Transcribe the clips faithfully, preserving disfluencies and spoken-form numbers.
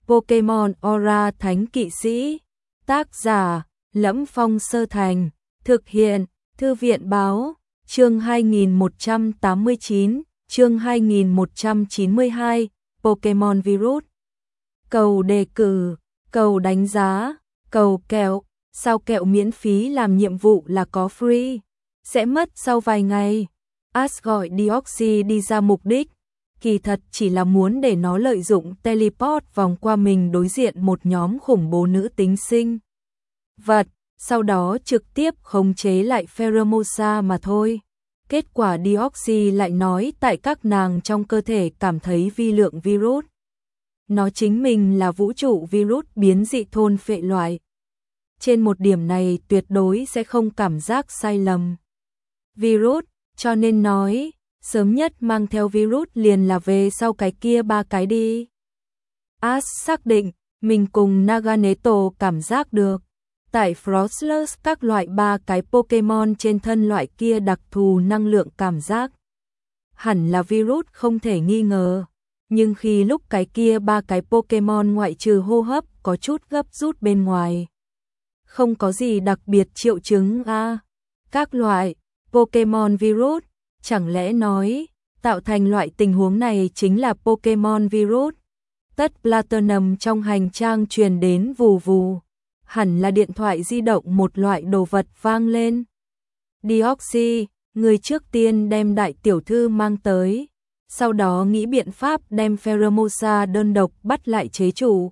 Pokemon Aura Thánh Kỵ Sĩ. Tác giả: Lẫm Phong Sơ Thành. Thực hiện: Thư viện báo. Chương hai nghìn một trăm tám mươi chín, chương hai nghìn một trăm chín mươi hai, Pokemon Virus. Cầu đề cử, cầu đánh giá, cầu kẹo, sao kẹo miễn phí làm nhiệm vụ là có free, sẽ mất sau vài ngày. Ash gọi Deoxys đi ra mục đích, kỳ thật chỉ là muốn để nó lợi dụng teleport vòng qua mình đối diện một nhóm khủng bố nữ tính sinh vật, sau đó trực tiếp khống chế lại Pheromosa mà thôi. Kết quả Deoxys lại nói tại các nàng trong cơ thể cảm thấy vi lượng virus. Nó chính mình là vũ trụ virus biến dị thôn phệ loại. Trên một điểm này tuyệt đối sẽ không cảm giác sai lầm. Virus, cho nên nói, sớm nhất mang theo virus liền là về sau cái kia ba cái đi. Ash xác định, mình cùng Naganeto cảm giác được. Tại Frostless các loại ba cái Pokemon trên thân loại kia đặc thù năng lượng cảm giác. Hẳn là virus không thể nghi ngờ. Nhưng khi lúc cái kia ba cái Pokemon ngoại trừ hô hấp có chút gấp rút bên ngoài. Không có gì đặc biệt triệu chứng a à. Các loại Pokemon virus, chẳng lẽ nói, tạo thành loại tình huống này chính là Pokemon virus. Tất Platinum trong hành trang truyền đến vù vù. Hẳn là điện thoại di động một loại đồ vật vang lên. Deoxys, người trước tiên đem đại tiểu thư mang tới, sau đó nghĩ biện pháp đem Pheromosa đơn độc bắt lại chế chủ.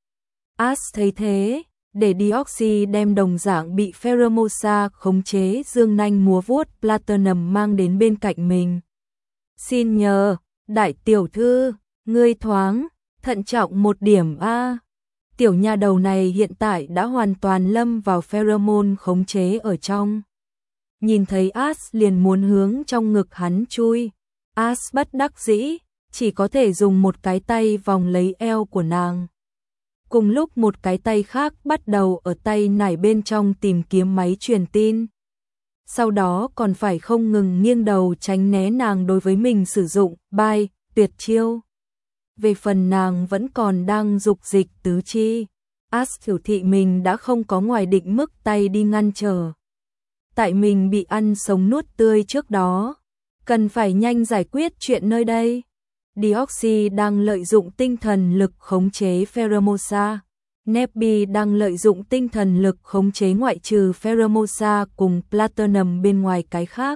Ash thấy thế, để Deoxys đem đồng dạng bị Pheromosa khống chế dương nanh múa vuốt Platinum mang đến bên cạnh mình. Xin nhờ, đại tiểu thư, ngươi thoáng, thận trọng một điểm a. Tiểu nha đầu này hiện tại đã hoàn toàn lâm vào pheromone khống chế ở trong. Nhìn thấy Ash liền muốn hướng trong ngực hắn chui. Ash bất đắc dĩ, chỉ có thể dùng một cái tay vòng lấy eo của nàng. Cùng lúc một cái tay khác bắt đầu ở tay nải bên trong tìm kiếm máy truyền tin. Sau đó còn phải không ngừng nghiêng đầu tránh né nàng đối với mình sử dụng bai, tuyệt chiêu. Về phần nàng vẫn còn đang dục dịch tứ chi. Ash hiểu thị mình đã không có ngoài định mức tay đi ngăn trở. Tại mình bị ăn sống nuốt tươi trước đó. Cần phải nhanh giải quyết chuyện nơi đây. Deoxys đang lợi dụng tinh thần lực khống chế Pheromosa. Nebby đang lợi dụng tinh thần lực khống chế ngoại trừ Pheromosa cùng Platinum bên ngoài cái khác.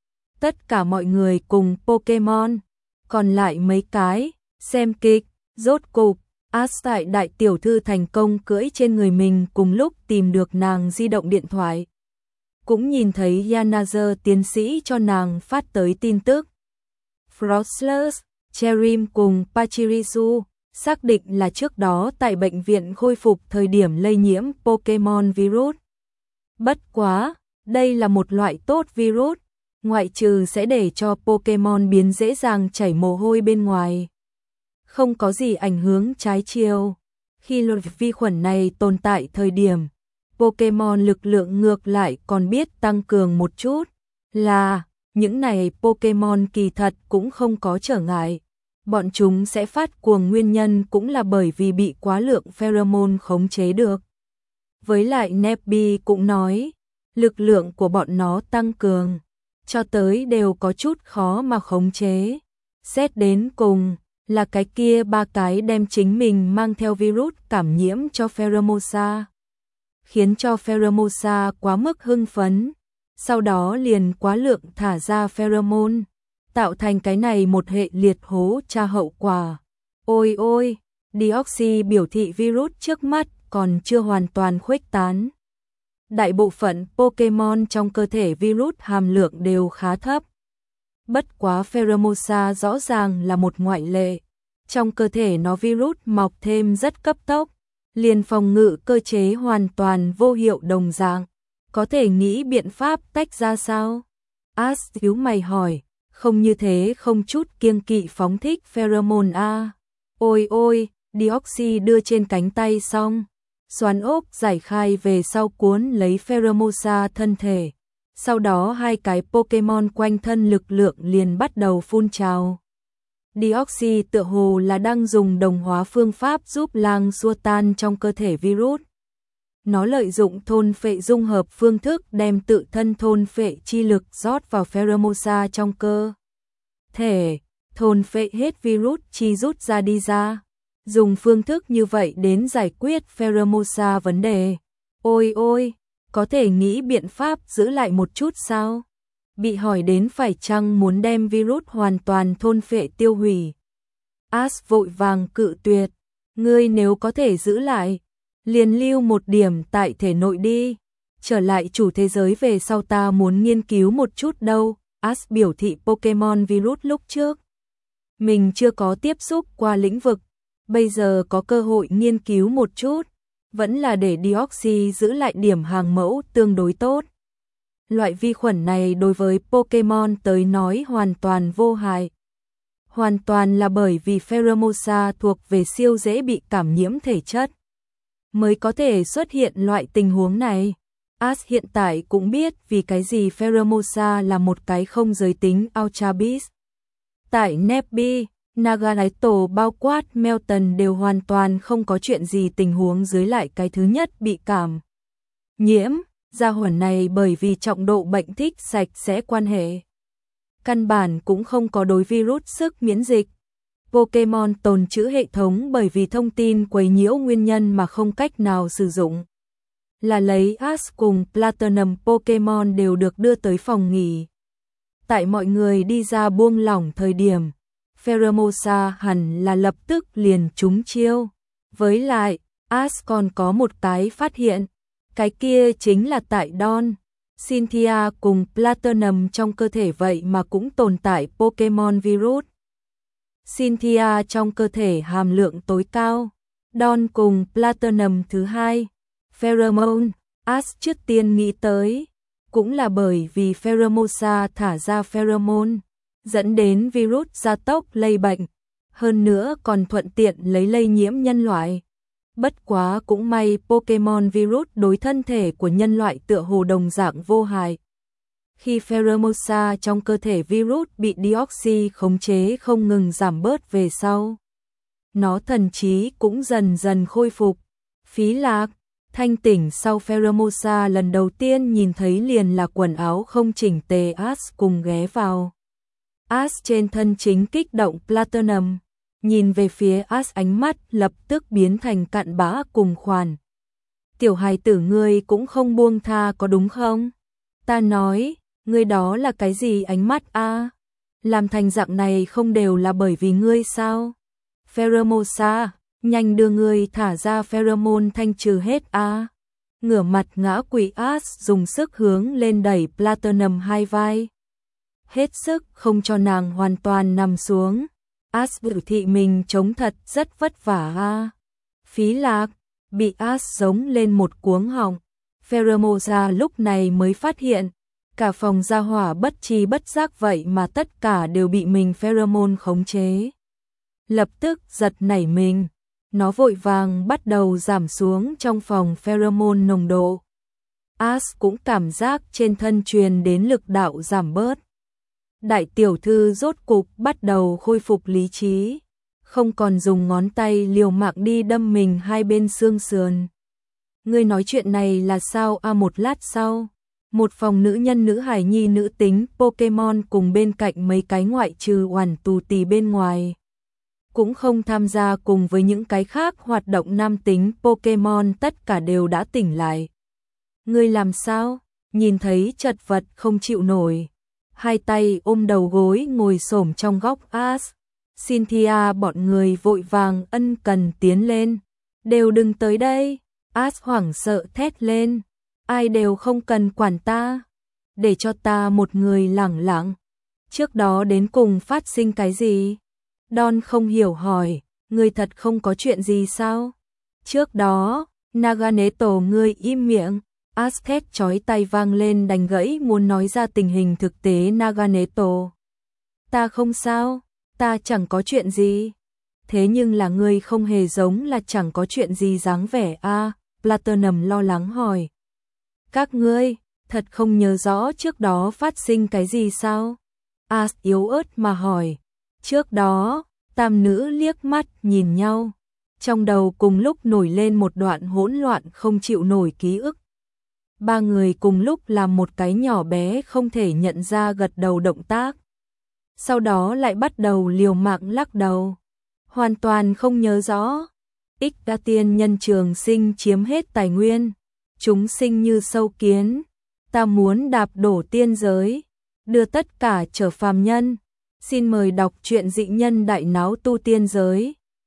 Tất cả mọi người cùng Pokemon. Còn lại mấy cái, xem kịch, rốt cục. Ash tại đại tiểu thư thành công cưỡi trên người mình cùng lúc tìm được nàng di động điện thoại. Cũng nhìn thấy Yanazer tiến sĩ cho nàng phát tới tin tức. Frostless, Cherim cùng Pachirisu xác định là trước đó tại bệnh viện khôi phục thời điểm lây nhiễm Pokemon virus. Bất quá, đây là một loại tốt virus, ngoại trừ sẽ để cho Pokemon biến dễ dàng chảy mồ hôi bên ngoài. Không có gì ảnh hưởng trái chiều. Khi loại vi khuẩn này tồn tại thời điểm, Pokemon lực lượng ngược lại còn biết tăng cường một chút, là những này Pokemon kỳ thật cũng không có trở ngại. Bọn chúng sẽ phát cuồng nguyên nhân cũng là bởi vì bị quá lượng pheromone khống chế được. Với lại Nebby cũng nói, lực lượng của bọn nó tăng cường, cho tới đều có chút khó mà khống chế. Xét đến cùng, là cái kia ba cái đem chính mình mang theo virus cảm nhiễm cho Pheromosa. Khiến cho Pheromosa quá mức hưng phấn, sau đó liền quá lượng thả ra pheromone, tạo thành cái này một hệ liệt hố tra hậu quả. Ôi ôi, Deoxys biểu thị virus trước mắt còn chưa hoàn toàn khuếch tán. Đại bộ phận Pokemon trong cơ thể virus hàm lượng đều khá thấp. Bất quá Pheromosa rõ ràng là một ngoại lệ. Trong cơ thể nó virus mọc thêm rất cấp tốc. Liền phòng ngự cơ chế hoàn toàn vô hiệu đồng dạng. Có thể nghĩ biện pháp tách ra sao? Ash nhíu mày hỏi, không như thế không chút kiêng kỵ phóng thích pheromone a. Ôi ôi, Deoxys đưa trên cánh tay xong, xoắn ốc giải khai về sau cuốn lấy Pheromosa thân thể. Sau đó hai cái Pokemon quanh thân lực lượng liền bắt đầu phun trào. Deoxy tựa hồ là đang dùng đồng hóa phương pháp giúp lang xua tan trong cơ thể virus. Nó lợi dụng thôn phệ dung hợp phương thức đem tự thân thôn phệ chi lực rót vào Pheromosa trong cơ thể, thôn phệ hết virus chi rút ra đi ra. Dùng phương thức như vậy đến giải quyết Pheromosa vấn đề. Ôi ôi, có thể nghĩ biện pháp giữ lại một chút sao? Bị hỏi đến phải chăng muốn đem virus hoàn toàn thôn phệ tiêu hủy. Ash vội vàng cự tuyệt, ngươi nếu có thể giữ lại, liền lưu một điểm tại thể nội đi, trở lại chủ thế giới về sau ta muốn nghiên cứu một chút đâu. Ash biểu thị Pokemon virus lúc trước mình chưa có tiếp xúc qua lĩnh vực, bây giờ có cơ hội nghiên cứu một chút, vẫn là để Deoxy giữ lại điểm hàng mẫu tương đối tốt. Loại vi khuẩn này đối với Pokemon tới nói hoàn toàn vô hại. Hoàn toàn là bởi vì Pheromosa thuộc về siêu dễ bị cảm nhiễm thể chất, mới có thể xuất hiện loại tình huống này. Ash hiện tại cũng biết vì cái gì Pheromosa là một cái không giới tính Ultra Beast. Tại Nebby, Nagaito bao quát Melton đều hoàn toàn không có chuyện gì tình huống dưới lại cái thứ nhất bị cảm nhiễm. Gia hỏa này bởi vì trọng độ bệnh thích sạch sẽ quan hệ, căn bản cũng không có đối virus sức miễn dịch. Pokemon tồn trữ hệ thống bởi vì thông tin quấy nhiễu nguyên nhân mà không cách nào sử dụng. Là lấy Ash cùng Platinum Pokemon đều được đưa tới phòng nghỉ. Tại mọi người đi ra buông lỏng thời điểm, Pheromosa hẳn là lập tức liền trúng chiêu. Với lại, Ash còn có một cái phát hiện. Cái kia chính là tại Dawn, Cynthia cùng Platinum trong cơ thể vậy mà cũng tồn tại Pokemon virus. Cynthia trong cơ thể hàm lượng tối cao, Dawn cùng Platinum thứ hai. Pheromone, Ash trước tiên nghĩ tới, cũng là bởi vì Pheromosa thả ra pheromone, dẫn đến virus gia tốc lây bệnh, hơn nữa còn thuận tiện lấy lây nhiễm nhân loại. Bất quá cũng may Pokemon virus đối thân thể của nhân loại tựa hồ đồng dạng vô hại. Khi Pheromosa trong cơ thể virus bị Deoxy khống chế không ngừng giảm bớt về sau, nó thần trí cũng dần dần khôi phục. Phí Lạc, thanh tỉnh sau Pheromosa lần đầu tiên nhìn thấy liền là quần áo không chỉnh tề Ash cùng ghé vào. Ash trên thân chính kích động Platinum. Nhìn về phía Ash ánh mắt lập tức biến thành cặn bã cùng khoản. Tiểu hài tử ngươi cũng không buông tha có đúng không? Ta nói, ngươi đó là cái gì ánh mắt a? Làm thành dạng này không đều là bởi vì ngươi sao? Pheromosa, nhanh đưa ngươi thả ra pheromone thanh trừ hết a. Ngửa mặt ngã quỵ Ash dùng sức hướng lên đẩy Platinum hai vai. Hết sức không cho nàng hoàn toàn nằm xuống. Ash biểu thị mình chống thật rất vất vả ha. Phí Lạc, bị Ash giống lên một cuống họng. Pheromosa lúc này mới phát hiện, cả phòng gia hỏa bất tri bất giác vậy mà tất cả đều bị mình pheromone khống chế. Lập tức giật nảy mình, nó vội vàng bắt đầu giảm xuống trong phòng pheromone nồng độ. Ash cũng cảm giác trên thân truyền đến lực đạo giảm bớt. Đại tiểu thư rốt cục bắt đầu khôi phục lý trí, không còn dùng ngón tay liều mạng đi đâm mình hai bên xương sườn. Ngươi nói chuyện này là sao a? À, một lát sau, một phòng nữ nhân nữ hài nhi nữ tính Pokemon cùng bên cạnh mấy cái ngoại trừ oản tù tì bên ngoài, cũng không tham gia cùng với những cái khác hoạt động nam tính Pokemon tất cả đều đã tỉnh lại. Ngươi làm sao? Nhìn thấy chật vật không chịu nổi, hai tay ôm đầu gối ngồi xổm trong góc Ash. Cynthia bọn người vội vàng ân cần tiến lên. Đều đừng tới đây. Ash hoảng sợ thét lên. Ai đều không cần quản ta. Để cho ta một người lẳng lặng. Trước đó đến cùng phát sinh cái gì? Dawn không hiểu hỏi. Ngươi thật không có chuyện gì sao? Trước đó, Naganeto ngươi im miệng. Ash thét chói tai vang lên đành gãy muốn nói ra tình hình thực tế Naganeto. Ta không sao, ta chẳng có chuyện gì. Thế nhưng là ngươi không hề giống là chẳng có chuyện gì dáng vẻ a. À, Platinum lo lắng hỏi. Các ngươi, thật không nhớ rõ trước đó phát sinh cái gì sao? Ash yếu ớt mà hỏi. Trước đó, tam nữ liếc mắt nhìn nhau, trong đầu cùng lúc nổi lên một đoạn hỗn loạn không chịu nổi ký ức. Ba người cùng lúc làm một cái nhỏ bé không thể nhận ra gật đầu động tác. Sau đó lại bắt đầu liều mạng lắc đầu. Hoàn toàn không nhớ rõ. Ích đa tiên nhân trường sinh chiếm hết tài nguyên. Chúng sinh như sâu kiến. Ta muốn đạp đổ tiên giới. Đưa tất cả trở phàm nhân. Xin mời đọc truyện Dị Nhân Đại Náo Tu Tiên Giới.